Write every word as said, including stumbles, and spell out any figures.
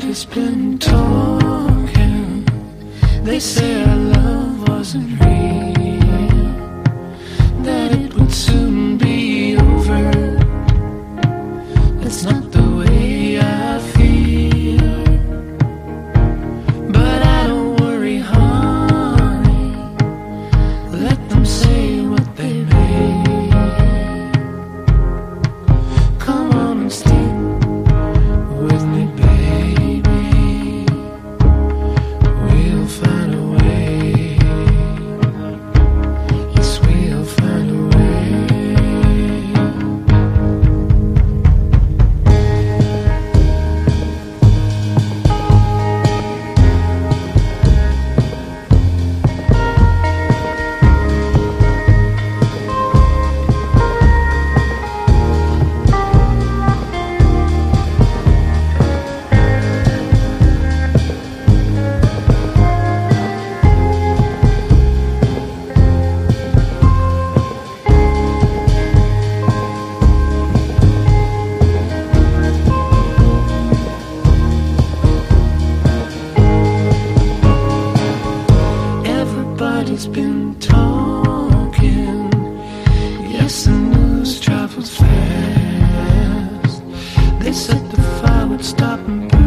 Everybody's been talking. They say our love wasn't real, that it would soon be over. That's not the way I feel. But I don't worry, honey. Let them say what they may. Come on and stay with me, baby. We'll find a way. Yes, we'll find a way. Everybody's been talking. Yes, the news travels fast. They said the fire would stop and burn.